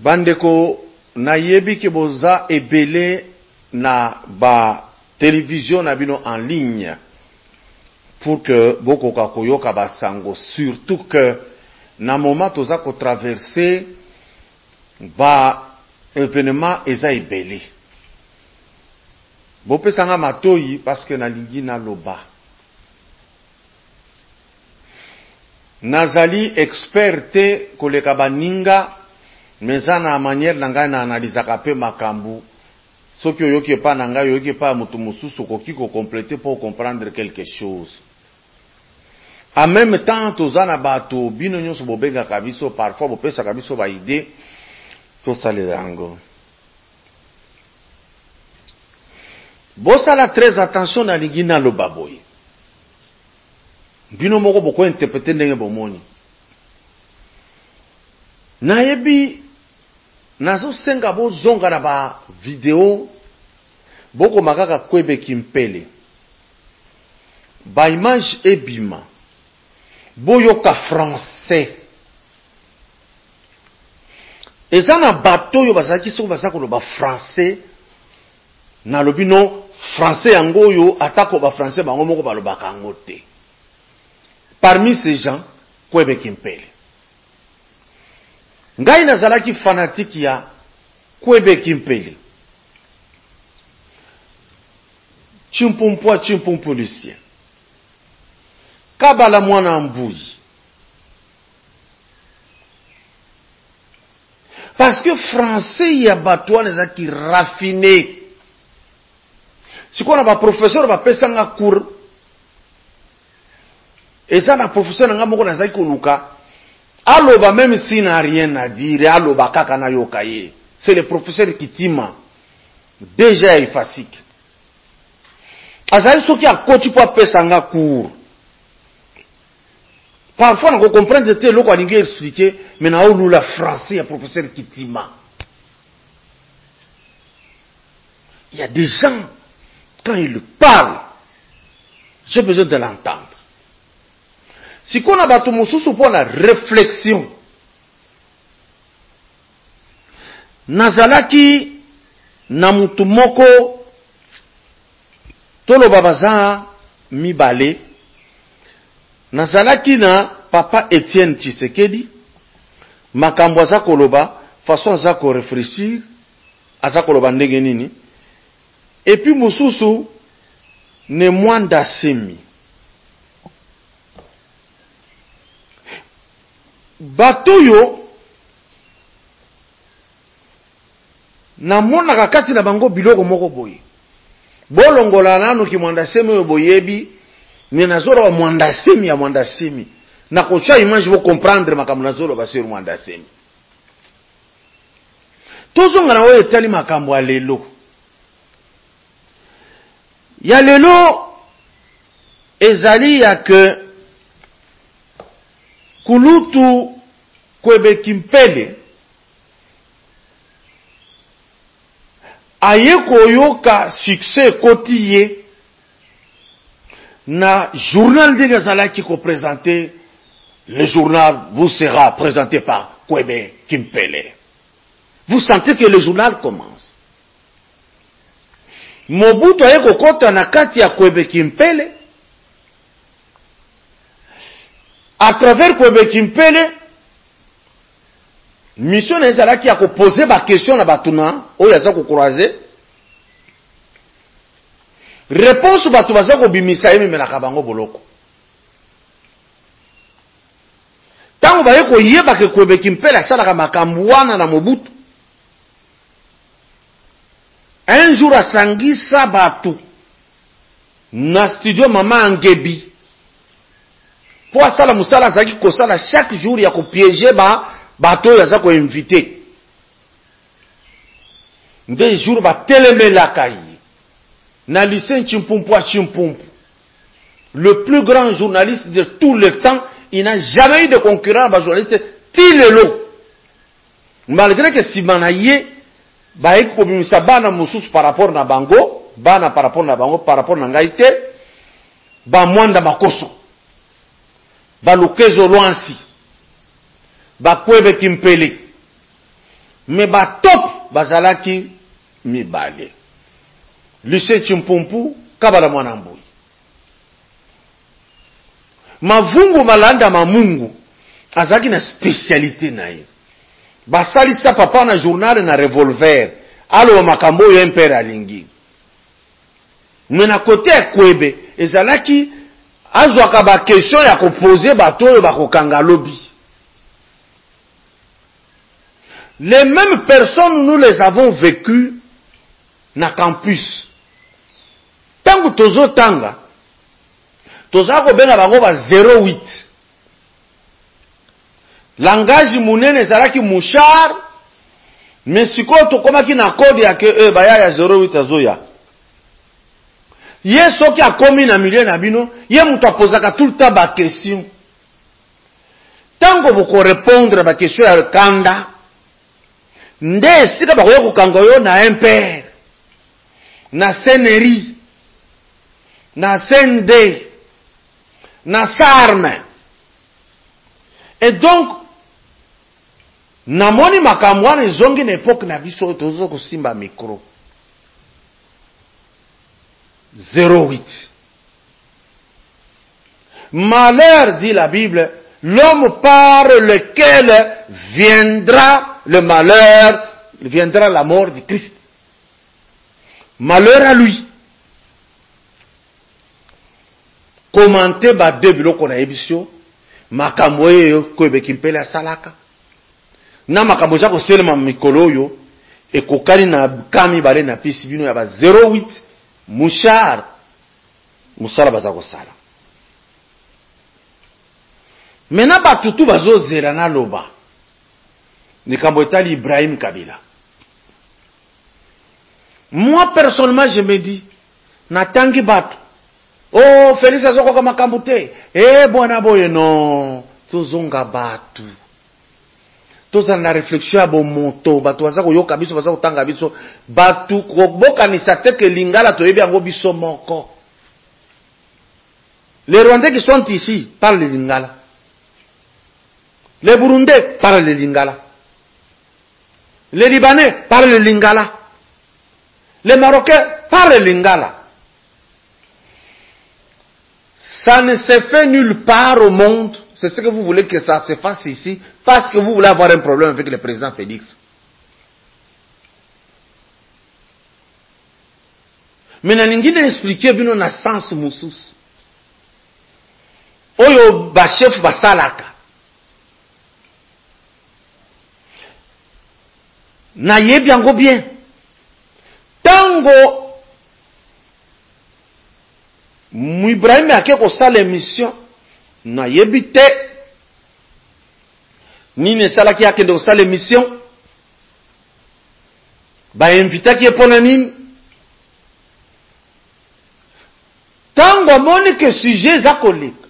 Bandeko na yebi ke boza ebele na ba télévision na bino en ligne pour que boko kakoyoka basango, surtout que na moment toza ko traverser ba événement eza ebele. Bopesanga matoyi parce que na lingi na loba. Nazali experte koleka baninga meza na manière na ngai na analysaka pe makambu. Soki oyoki pa na ngai oyoki pa mutu mususu koki ko compléter pour comprendre quelque chose. En même temps toza na bato bino nyonso bobenga kabiso parfois bopesa kabiso ba idée to salerango. Bosala très attention na lingi na lobaboy. Bino moko boko interpréter ndenge bomoni. Nayebi nazo senga bo zonga na ba vidéo boko makaka kwebe kimpele. Ba image ebima. Boyoka français. Eza na bato yo bazaki soko bazako lo ba français na lobino français yango yo atako ba français bango moko balobaka ngo te. Parmi ces gens, kwebe kimpele. Ngai nazalaki fanatique ya kwebe kimpele. Chimpumpu Lucien. Kabala mwana mbuyi. Parce que français ya batwa nezaki raffiné. Si qu'on a ba professeur ba pesanga cours. Et ça na professeur nga moko nazaki koluka. Aloba même s'il n'a rien à dire, aloba kaka na yokaye. C'est le professeur Kitima. Déjà efficace. Azali soki akoti po pesanga cours. Parfois on comprend que te loko alingi expliquer mais na olula français ya professeur Kitima. Il y a des gens quand ils parlent, j'ai besoin de l'entendre. Si qu'on a battu mususu pour la réflexion, nazalaki na mutu moko tolo babaza mibale, nazalaki na papa Etienne Tshisekedi, makambo aza koloba, façon aza ko réfléchir, aza koloba ndenge nini, et puis mususu ne Mwanda Semi. Batoyo na mona kakati na bango biloko moko boye. Bolongola nanu ki Mwanda Semi yo boyebi, ni nazoro wa Mwanda Semi ya Mwanda Semi. Na kocha image bo comprendre makambo nazoro ba sur Mwanda Semi. Tozonga na oyo etali makambo ya lelo. Ya lelo ezali ya ke kulutu kwebe kimpele aye koyoka succès kotiye na journal de Gazalaki ko présenté. Le journal vous sera présenté par Kwebe Kimpele. Vous sentez que le journal commence. Mobutu aye kokota na kati ya Kwebe Kimpele. À travers Kwebe Kimpele, mission ezalaki ya ko poser ba question na batuna oyo aza ko croiser. Réponse batu baza ko bimisa yemi na kabango boloko. Tango baye ko yeba ke Kwebe Kimpele asalaka makambo wana na Mobutu. Un jour asangisa batu na studio Mama Angebi. Po asala musala zaki kosala chaque jour ya ko piéger bato ya za ko inviter. Nde jour ba telemela kai. Na Lucien Chimpumpu. Le plus grand journaliste de tout le temps, il n'a jamais eu de concurrent à journaliste Tilelo. Malgré que Simanaye ba eko bimisa bana mususu par rapport na bango, bana par rapport na bango, par rapport na ngaite, ba Mwanda Makoso. Ba Lukezo Lwansi, ba Kwebe Kimpele, mais ba top bazalaki mibale. Lucien Chimpumpu kabala mwana Mbui. Mavungu malanda mamungu azaki na spécialité na ye. Basali sa papa na journal na revolver alo makambo yo impere alingi. Mena kote kwebe ezalaki azwaka ba question ya ko poser bato yo bakokanga lobby. Les mêmes personnes, nous les avons vécues na campus. Tangu tozo tanga, toza ko benga bango ba 08. Langage munene ezalaki mouchard, mais siko to komaki na code ya ke baya ya 08 azoya. Ye soki akomi na milieu na bino, ye mutu apozaka tout le temps ba question. Tango boko répondre ba question ya kanda, nde sika bakoya kokanga yo na impere, na seneri, na sende, na sarme. Et donc, namoni makamwana ezongi na époque na biso tozo kosimba micro. 08. Malheur, dit la Bible, l'homme par lequel viendra le malheur, viendra la mort du Christ. Malheur à lui. Commenter ba de biloko na ebisio, makambo yo koyebe kimpele salaka. Na makambo ja ko selema mikolo yo e kokali na kami bale na pisi bino ya ba 08 mouchard musala baza ko sala. Mena batutu bazo zela na loba. Nikambo etali Ibrahim Kabila. Moi personnellement je me dis natangi batu. Oh Félix azoko kama kambute. Bwana boye non, tozonga batu. Toza na réflexion abo monto, batu baza ko yoka biso baza ko tanga biso, batu ko boka ni sateke lingala to yebi yango biso moko. Les Rwandais qui sont ici parlent le lingala. Les Burundais parlent le lingala. Les Libanais parlent le lingala. Les Marocains parlent le lingala. Ça ne se fait nulle part au monde. C'est ce que vous voulez que ça se fasse ici, parce que vous voulez avoir un problème avec le président Félix. Mais na ningine expliquer bino na sens mususu. Oyo ba chef basalaka. Na yebi yango bien. Tango Ibrahim ake ko sala émission na yebi te ni ne sala ki ake ko sala émission ba invita ki pona nini tango moni que sujet za koleka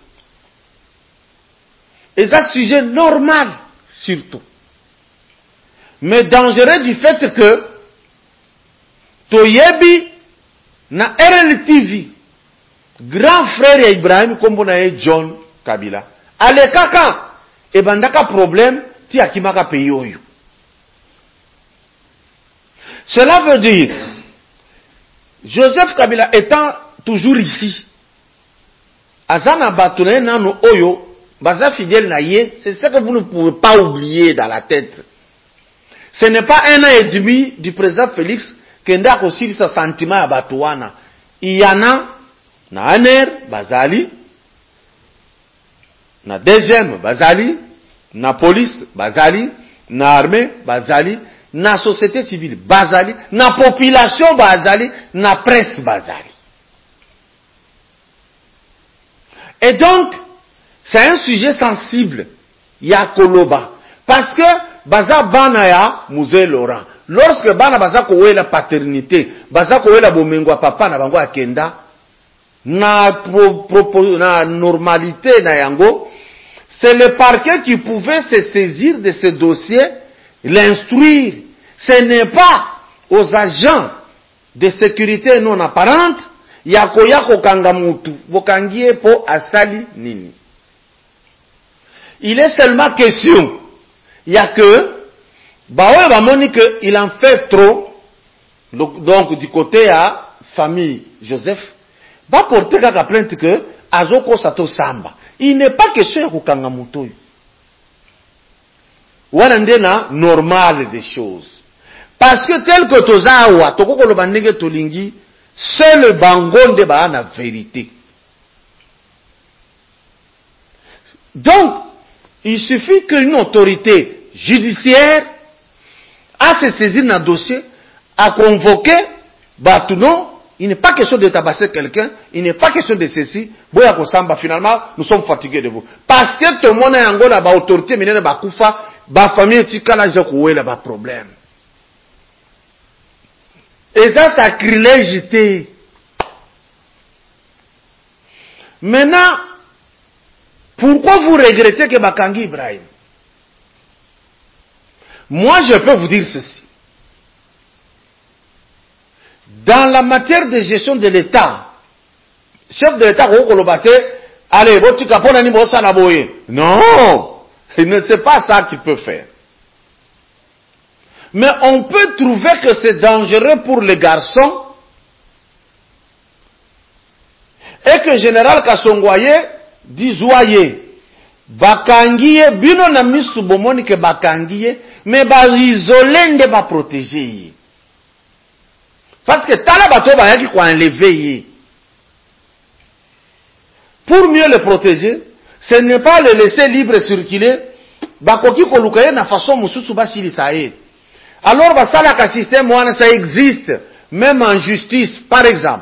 et ça sujet normal surtout mais dangereux du fait que to yebi na RLTV grand frère ya Ibrahim kombo na ye John Kabila alekaka ebandaka problème ti akimaka pays oyo. Cela veut dire Joseph Kabila étant toujours ici azana batone nanu oyo baza fidèle na ye, c'est ce que vous ne pouvez pas oublier dans la tête. Ce n'est pas 1 an et demi du président Félix que nda kosili sa sentiment ya batuana. Il y en a na ANR bazali, na DGM bazali, na police bazali, na armée bazali, na société civile bazali, na population bazali, na presse bazali. Et donc, c'est un sujet sensible, ya koloba, parce que baza bana ya Musée Laurent. Lorsque bana baza kowe la paternité, baza kowe la bomengo papa na bango akenda, na normalité na yango, c'est le parquet qui pouvait se saisir de ce dossier, l'instruire. Ce n'est pas aux agents de sécurité non apparente, yako kanga mutu, bokangie po asali nini. Il est seulement question, il y a que Baoye bamoni que il en fait trop, donc du côté à famille Joseph, ba porter kaka plainte que azoko sato samba. Il n'est pas question ya kukanga mutoyo. Wana ndena normal des choses. Parce que tel que tozawa, tokoko lo bandenge tolingi, seul bangonde ba na vérité. Donc, il suffit qu'une autorité judiciaire a se saisir d'un dossier, a convoqué, non, il n'est pas question de tabasser quelqu'un, il n'est pas question de ceci, boya kosamba, finalement, nous sommes fatigués de vous. Parce que tout le monde a un ba autorité, minene ba kufa, ba famille tika la jokoué la ba problème. Et ça, sacrilège. Maintenant, pourquoi vous regrettez que Bakangi Ibrahim? Moi, je peux vous dire ceci. Dans la matière de gestion de l'État, chef de l'État, allez, non, c'est pas ça qu'il peut faire. Mais on peut trouver que c'est dangereux pour les garçons et que Général Kassongwaye dit Zouaye, Bakangiye, bino na misu bomoni ke Bakangiye, mais ba isolé nde ba protéger. Parce que tala bato ba yaki ko enlever. Pour mieux le protéger, ce n'est pas le laisser libre circuler, bakoki ko lukaye na façon mususu ba silisaye. Alors ba sala ka système wana ça existe, même en justice par exemple.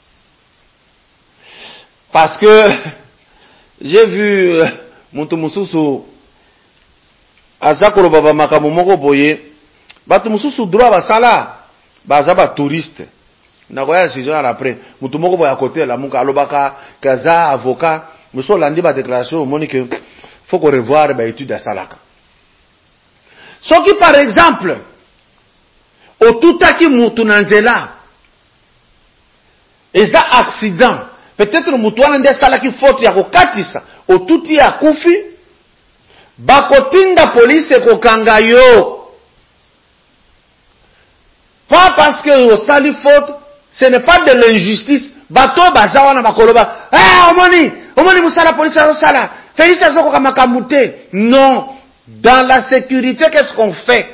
Parce que j'ai vu Muntu Mususu azakolo baba makamu moko boye batu mususu droit basala baza ba touriste na koya decision après mutu moko boya côté la muka alobaka kaza avocat muso landi ba déclaration monique faut qu'on revoir ba étude salaka soki par exemple otutaki mutu nanzela eza accident. Peut-être mutu wana nde salaki faute ya kokatisa otuti ya kufi bakotinda police kokanga yo. Pas parce que osali faute, ce n'est pas de l'injustice. Bato bazawa na bakoloba, omoni musala police osala. Félix azoko kamakamute. Non, dans la sécurité qu'est-ce qu'on fait?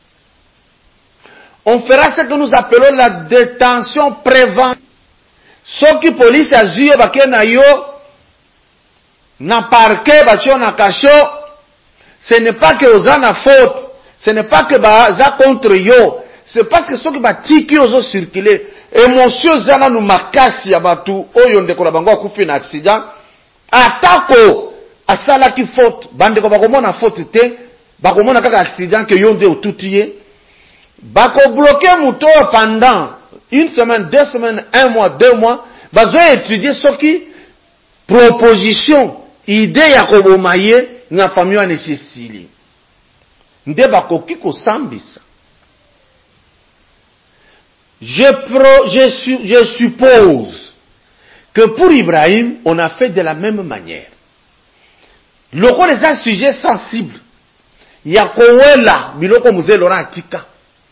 On fera ce que nous appelons la détention préventive. Soki police azuye bakena yo na parquet batio na cacho, ce n'est pas que osana faute, ce n'est pas que baza contre yo, c'est parce que soki batiki ozo circuler émotion zana nu makasi ya batu oyo ndeko la bango akufi na accident atako asala ki faute bandeko bakomona faute te bakomona kaka accident que yo nde otutiye bako bloquer muto pendant une semaine, 2 semaines, 1 mois, 2 mois, bazo étudier ce qui proposition, idée ya kobomaye na famille ane Sicile. Nde bakoki ko sambisa. Je suppose que pour Ibrahim, on a fait de la même manière. Loko les un sujet sensible. Yakowela biloko muzelora atika.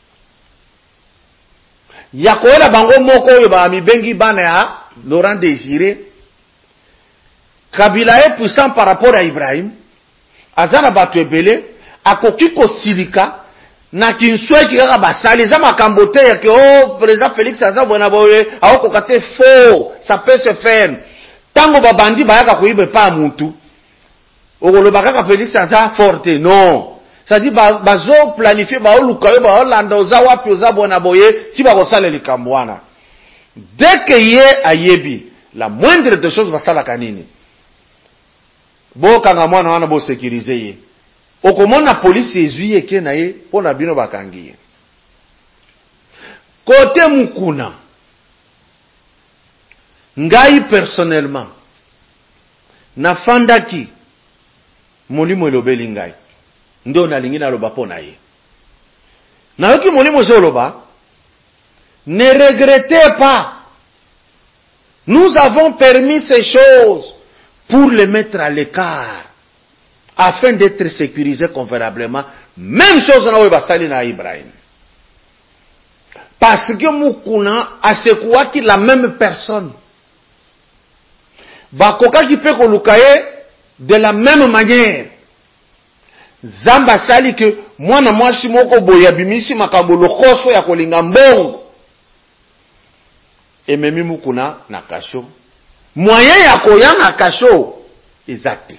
Yakoela bango moko oyo ba mibengi bana ya Laurent Désiré Kabila est puissant par rapport à Ibrahim azana batu ebele akoki ko silika na kinswe kika basali za makambote ya ke président Félix aza bona boye ako kokate faux ça peut se faire tango babandi bayaka koyibe pa muntu okoloba kaka Félix aza forte non. C'est-à-dire, bazo planifier, lukayo, landa oza wapi oza bona boye, ti bakosala likambo wana. Dès que ye ayebi, la moindre des choses basala kanini. Bo kanga mwana wana bo sécuriser ye. Okomona police ezuye ke na ye, pona bino bakangi ye. Côté mukuna, ngai personnellement, na fandaki, molimo elobeli ngai. Ndo na lingina loba pona ye. Na yoki molimo zoloba, ne regrettez pas. Nous avons permis ces choses pour les mettre à l'écart. afin d'être sécurisé convenablement. Même chose na Basali na Ibrahim. Parce que Mukuna a secoué qui la même personne. Bakoka qui peut kolukaye de la même manière. Zamba sali que moi na mwasi moko boya bimisi makambo lokoso ya kolinga mbongo. Et memi Mukuna na kasho. Moyen ya koya na kasho. Exact.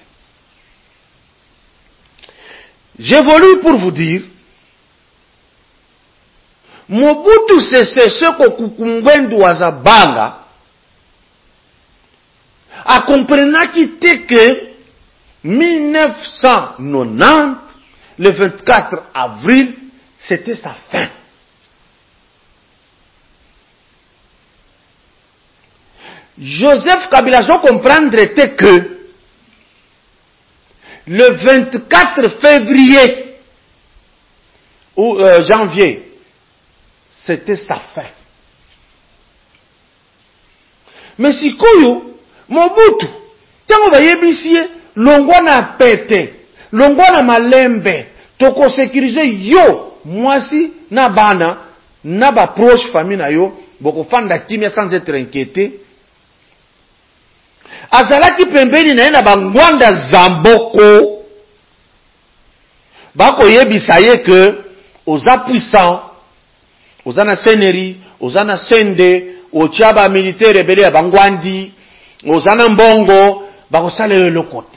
J'évolue pour vous dire, Mobutu c'est ce que Kukungwendu wazabanga a compris qu'il que 1990, le 24 avril, c'était sa fin. Joseph Kabila doit comprendre que le 24 février ou janvier, c'était sa fin. Mais si Koyo, Mobutu, tango ba yebisie, longwa na pete, longwa na malembe, toko sécuriser yo, mwasi na bana, na ba proche famille na yo, boko fanda kimia sans être inquiété. Azalaki pembeni na bangwanda zamboko, bako yebisa ye que, oza puissant, oza na seneri, oza na sende, ochaba militaire rebelle ya bangwandi, ozana mbongo, bako sale le côté.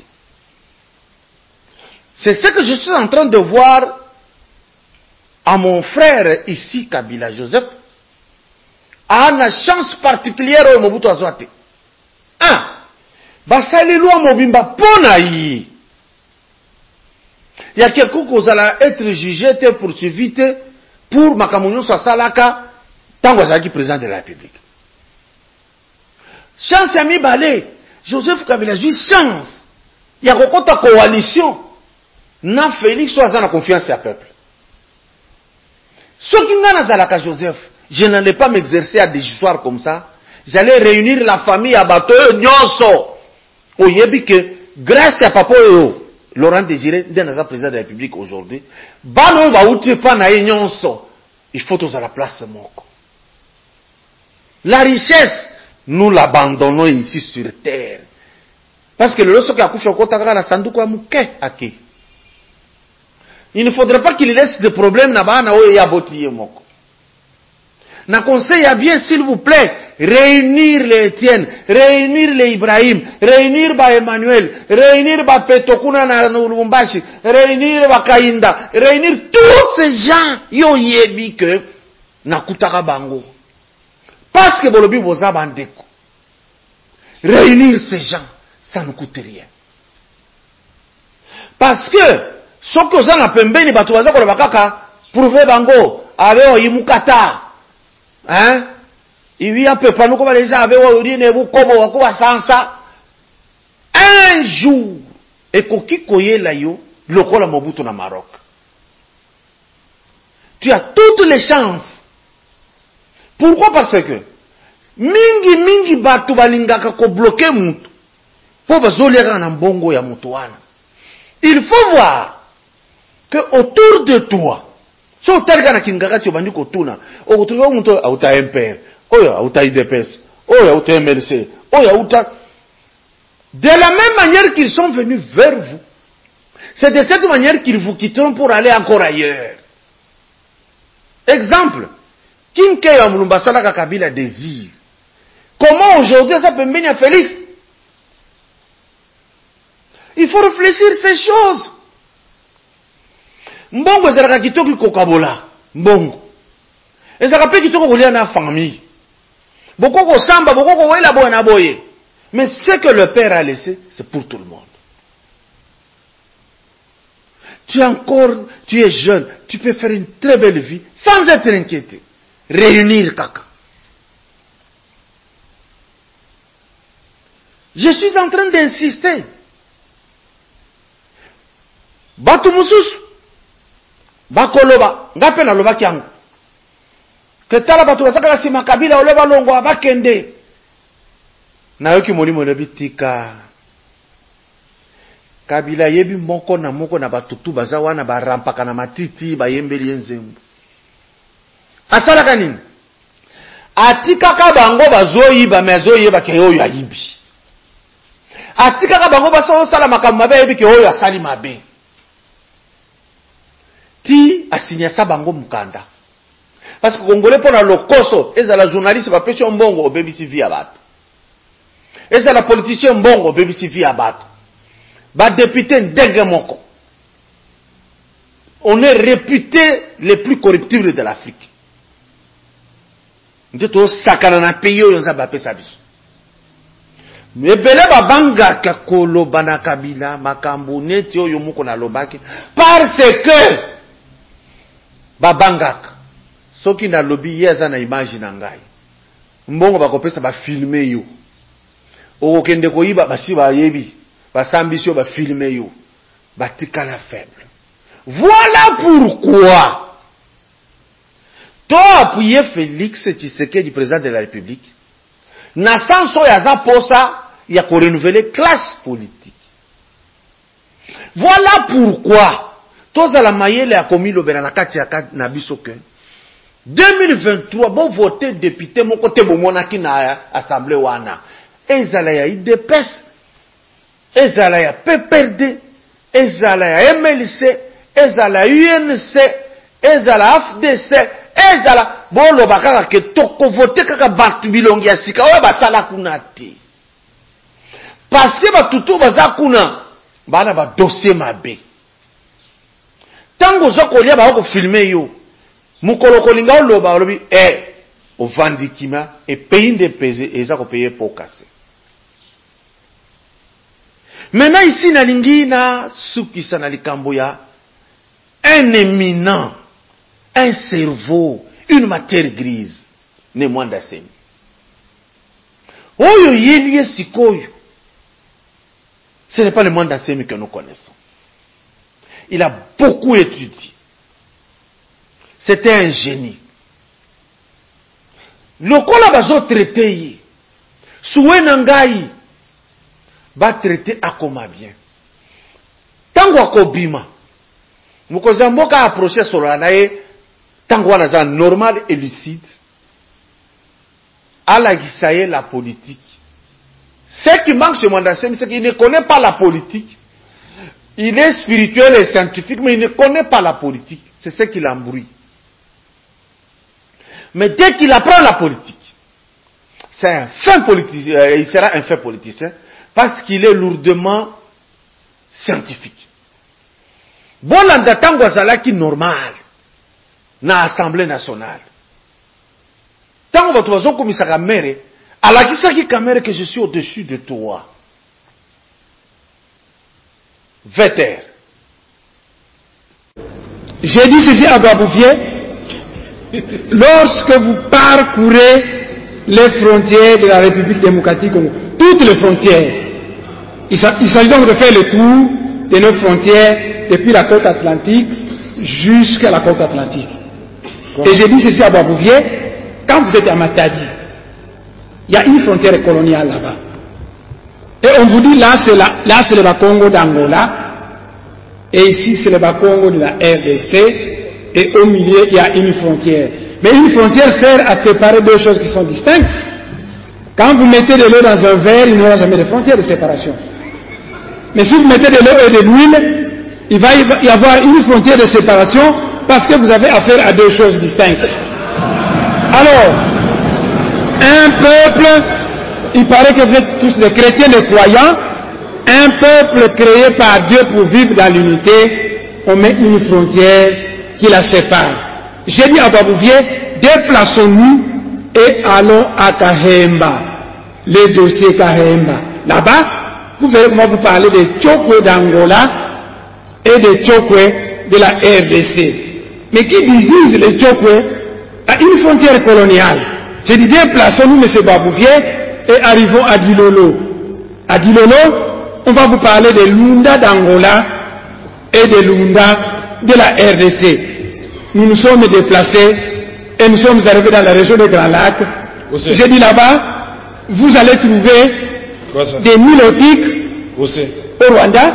C'est ce que je suis en train de voir à mon frère ici, Kabila Joseph, a une chance particulière au Mobutu Azwate. Basali loi mobimba pona yi. Il y a quelqu'un qui va être jugé, poursuivi pour makamunyo sa salaka, tant que président de la République. Chance ami balé, Joseph Kabila a eu chance. Il y a une coalition. Na Félix soit dans la confiance du peuple. Ce qui n'a pas Joseph, je n'allais pas m'exercer à des histoires comme ça. J'allais réunir la famille à bateau nyonso. Oyebi que grâce à papa Laurent Désiré, d'un président de la République aujourd'hui, bano va outi pa na nyonso. Il faut tous à la place moko. La richesse, nous l'abandonnons ici sur terre. Parce que le loso qui a couché au côté de la sanduku a mouké ake. Il ne faudrait pas qu'il laisse des problèmes là-bas na oye ya botiye moko. Na conseil à bien, s'il vous plaît, réunir les Étienne, réunir les Ibrahim, réunir ba Emmanuel, réunir ba Petokuna na Lubumbashi, réunir ba Kainda, réunir tous ces gens, yo yebi que, na kutaka bango. Parce que bolobi boza bandeko. Réunir ces gens, ça ne coûte rien. Parce que, ce que vous avez pembeni batu baza ko bakaka, prouver bango, avec yimukata. Hein? Il y a peu pas nous comme les gens avaient orine vous comme wakuwa sansa. Un jour, et koki koye la yo, lokola Mobutu na Maroc. Tu as toutes les chances. Pourquoi? Parce que mingi batu balingaka ko bloquer mutu. Po bazolera na mbongo ya mutu wana. Il faut voir que autour de toi, so targa na kingaka tyo bandi kotuna, okutuna muntu auta MPR, oyo auta IDPS, oyo auta MLC, oyo auta. De la même manière qu'ils sont venus vers vous, c'est de cette manière qu'ils vous quitteront pour aller encore ailleurs. Exemple, Kinke ya Mulumba Salaka Kabila désire. Comment aujourd'hui ça peut mener à Félix? Il faut réfléchir ces choses. Mbongo ezalaka kitoko kokabola mbongo ezalaka pe kitoko kolia na famille bokoko samba bokoko wela boye na boye, mais ce que le père a laissé c'est pour tout le monde. Tu es jeune, tu peux faire une très belle vie sans être inquiété. Réunir kaka. Je suis en train d'insister. Batu mususu bakoloba ngape na loba kyangu ketala batu basaka sima Kabila oleba longo abakende na yoki molimo le bitika Kabila yebi moko na batutu bazawana barampaka na matiti bayembeli nzembo. Asala kanini? Atika ka bango bazoyi ba mezoyi ba ke oyo ayibi. Atika ka bango baso sala makambo mabe yebi ke oyo asali mabe. Ti asinya sa bango mukanda. Parce que Congolais pour la lokoso, ezala journaliste ba pesi mbongo o baby TV ya bato. Ezala politicien mbongo o baby TV ya bato. Ba député ndenge moko. On est réputé les plus corruptibles de l'Afrique. Ndito sakana na pays oyo nzaba pesa biso. Mebele babanga kakolo bana Kabila makambo neti oyo muko na lobaki parce que babangaka soki na lobby yeza na image na ngai mbongo bakopesa ba filmer yo okende koyiba basi ba yebi basambisio ba filmer yo batikala faible. Voilà pourquoi to appuyer Félix Tshisekedi, président de la République, na sanso ya za posa ya ko renouveler classe politique. Voilà pourquoi toza la mayele ya komi lobela na kati ya na biso ke 2023 bon voter député moko te bomonaki na assemblée wana ezala ya IDPS, ezala ya PPRD, ezala ya MLC, ezala UNC, ezala FDC, ezala bolo bakaka ke toko voter kaka batu bilongi ya sika oyo basala kuna te. Parce que batutu baza kuna bana ba dossier mabe. Tango zo kolia ba ko filmer yo. Mukolo kolinga oloba olobi ovandikima et pays de peser eza ko payer pour casser. Maintenant ici na lingina sukisa na likambo ya un éminent, un cerveau, une matière grise, ne mwanda semi. Oyo yelie sikoyo. Ce n'est pas le mwanda semi que nous connaissons. Il a beaucoup étudié. C'était un génie. Lokola bazo traité yi. Soué nangai ba traité akoma bien. Tango akobima. Mukoza mboka approcher solo na ye tango wana za normal et lucide. Ala gisaye la politique. Ce qui manque chez Mwandasemi, c'est qu'il ne connaît pas la politique. Il est spirituel et scientifique, mais il ne connaît pas la politique. C'est ce qui l'embrouille. Mais dès qu'il apprend la politique, c'est un fin politicien, il sera un fin politicien, parce qu'il est lourdement scientifique. Bon, l'andatango azalaki normal, na Assemblée nationale. Tango batu bazo komisa kamere, alakisaki kamere que je suis au-dessus de toi. Vetter. J'ai dit ceci à Babouvier, lorsque vous parcourez les frontières de la République démocratique Congo, toutes les frontières, il s'agit donc de faire le tour de nos frontières depuis la côte atlantique jusqu'à la côte atlantique. Et j'ai dit ceci à Babouvier, quand vous êtes à Matadi, il y a une frontière coloniale là-bas. Et on vous dit là c'est le Bas-Congo d'Angola, et ici c'est le Bas-Congo de la RDC, et au milieu il y a une frontière. Mais une frontière sert à séparer deux choses qui sont distinctes. Quand vous mettez de l'eau dans un verre, il n'y aura jamais de frontière de séparation. Mais si vous mettez de l'eau et de l'huile, il va y avoir une frontière de séparation parce que vous avez affaire à deux choses distinctes. Alors, un peuple, il paraît que vous êtes tous des chrétiens, des croyants, un peuple créé par Dieu pour vivre dans l'unité, on met une frontière qui la sépare. J'ai dit à Babouvier, déplaçons-nous et allons à Kahemba, les dossiers Kahemba. Là-bas, vous verrez comment vous parlez des Tchokwe d'Angola et des Tchokwe de la RDC. Mais qui divise les Tchokwe à une frontière coloniale? J'ai dit, déplaçons-nous, M. Babouvier, et arrivons à Dilolo. À Dilolo, on va vous parler des Lunda d'Angola et des Lunda de la RDC. Nous nous sommes déplacés et nous sommes arrivés dans la région des Grands Lacs. J'ai dit là-bas, vous allez trouver des Nilotiques au Rwanda,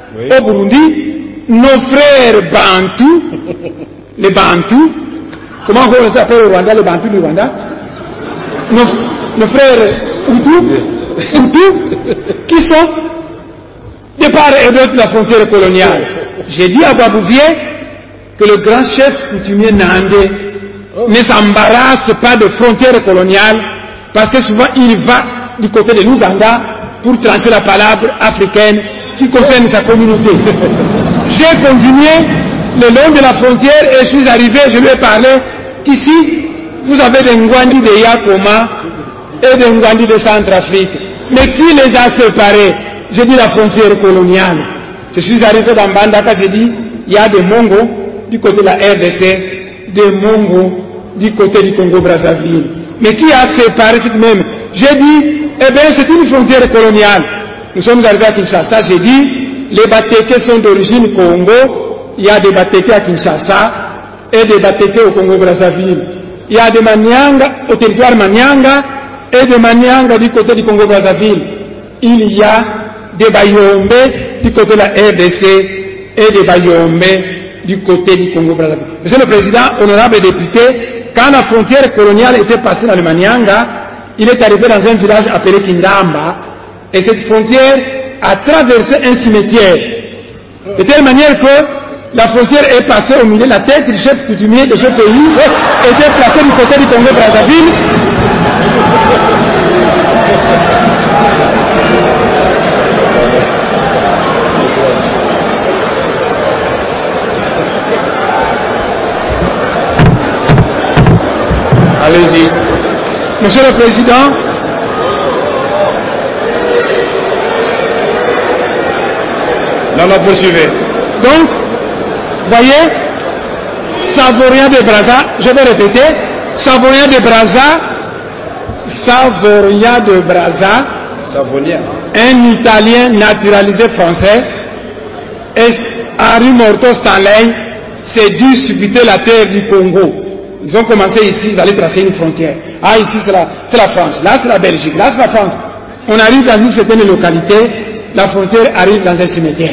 oui. Au Burundi, nos frères Bantous, les Bantous, comment on s'appelle au Rwanda, les Bantous du Rwanda, nos frères Hutus, qui sont de part et d'autre de la frontière coloniale. J'ai dit à Babouvier que le grand chef coutumier Nandé ne s'embarrasse pas de frontières coloniales parce que souvent il va du côté de l'Ouganda pour trancher la palabre africaine qui concerne sa communauté. J'ai continué le long de la frontière et je suis arrivé, je lui ai parlé qu'ici vous avez des Ngwandi de Yakoma et des Ngwandi de Centrafrique. Mais qui les a séparés? J'ai dit la frontière coloniale. Je suis arrivé dans Bandaka, j'ai dit il y a des Mongos du côté de la RDC, des Mongos du côté du Congo-Brazzaville. Mais qui a séparé cette même? J'ai dit, eh bien c'est une frontière coloniale. Nous sommes arrivés à Kinshasa, j'ai dit, les Batéké sont d'origine Congo, il y a des Batéké à Kinshasa et des Batéké au Congo-Brazzaville. Il y a des Manianga au territoire Manianga et des Manianga du côté du Congo-Brazzaville. Il y a des Bayombe du côté de la RDC et des Bayombe du côté du Congo-Brazzaville. Monsieur le Président, honorable député, quand la frontière coloniale était passée dans le Manianga, il est arrivé dans un village appelé Kindamba, et cette frontière a traversé un cimetière, de telle manière que la frontière est passée au milieu, la tête du chef coutumier de ce pays était placée du côté du Congo-Brazzaville. Allez-y. Monsieur le Président, non, poursuivez. Donc, voyez, Savorien de Brazza, je vais répéter, Savorien de Brazza, un Italien naturalisé français, et Henri Morton Stanley s'est dû supputer la terre du Congo. Ils ont commencé ici, ils allaient tracer une frontière. Ah, ici c'est la France, là c'est la Belgique, là c'est la France. On arrive dans une certaine localité, la frontière arrive dans un cimetière.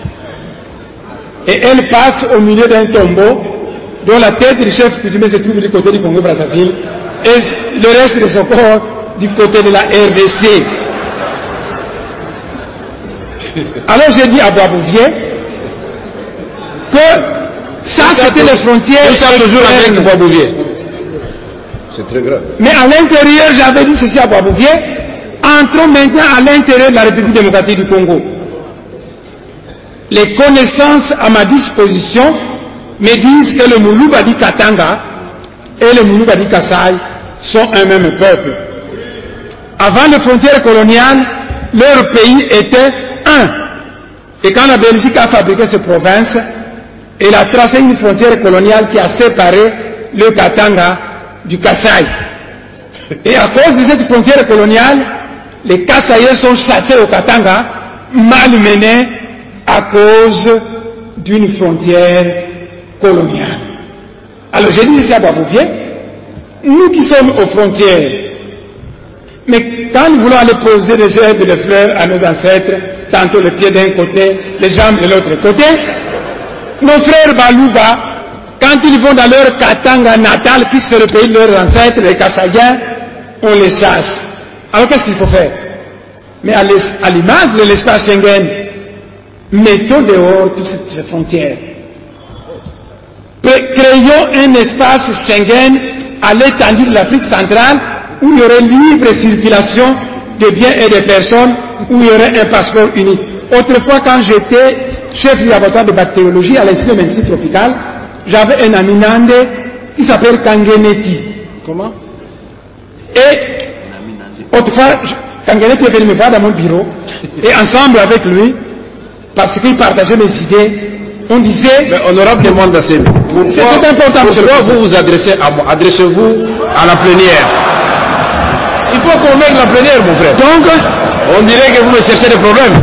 Et elle passe au milieu d'un tombeau dont la tête du chef coutumier se trouve du côté du Congo-Brazzaville et le reste de son corps du côté de la RDC. Alors j'ai dit à Babouvier que ça c'était les frontières. Tout ça toujours avec Babouvier. C'est très grave. Mais à l'intérieur, j'avais dit ceci à Babouvier, entrons maintenant à l'intérieur de la République démocratique du Congo. Les connaissances à ma disposition me disent que le Moulou-Badi Katanga et le Moulou-Badi Kasaï sont un même peuple. Avant les frontières coloniales, leur pays était un. Et quand la Belgique a fabriqué ces provinces, elle a tracé une frontière coloniale qui a séparé le Katanga du Kasaï. Et à cause de cette frontière coloniale, les Kasaïens sont chassés au Katanga, malmenés à cause d'une frontière coloniale. Alors j'ai dit ceci à Babouvier, nous qui sommes aux frontières, mais quand nous voulons aller poser des gerbes de fleurs à nos ancêtres, tantôt les pieds d'un côté, les jambes de l'autre côté, nos frères Balouba, quand ils vont dans leur Katanga natal, puisque c'est le pays de leurs ancêtres, les Kasaïens, on les chasse. Alors qu'est-ce qu'il faut faire? Mais à l'image de l'espace Schengen, mettons dehors toutes ces frontières. Créons un espace Schengen à l'étendue de l'Afrique centrale où il y aurait libre circulation de biens et de personnes, où il y aurait un passeport unique. Autrefois, quand j'étais chef du laboratoire de bactériologie à l'Institut de médecine tropicale, j'avais un ami nandé qui s'appelle Kangeneti. Comment? Et autrefois, Kangeneti est venu me voir dans mon bureau, et ensemble avec lui, parce qu'il partageait mes idées, on disait... Mais honorable demande à c'est important. Pourquoi vous vous adressez à moi? Adressez-vous à la plénière. Il faut convaincre la plénière, mon frère. Donc, on dirait que vous me cherchez des problèmes.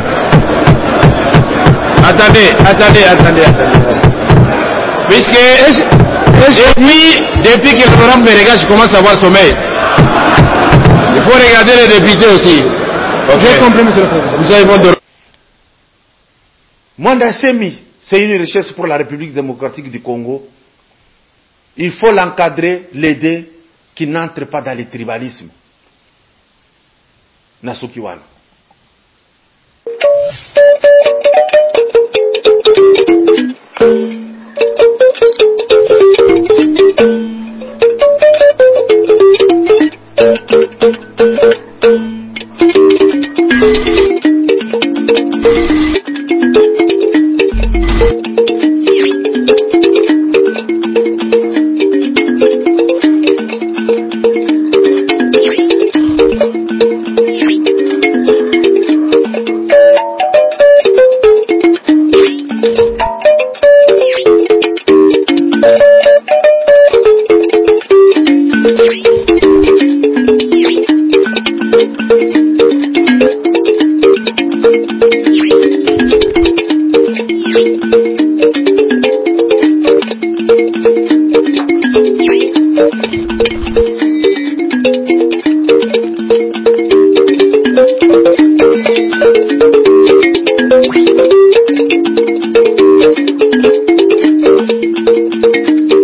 Attendez. Puisque... Et puis, depuis que l'honorable me regarde, je commence à avoir sommeil. Il faut regarder les députés aussi. Okay. J'ai compris, monsieur le Président. Vous avez bon Mwanda Semi, c'est une richesse pour la République démocratique du Congo. Il faut l'encadrer, l'aider, qu'il n'entre pas dans le tribalisme. Nasuki wana.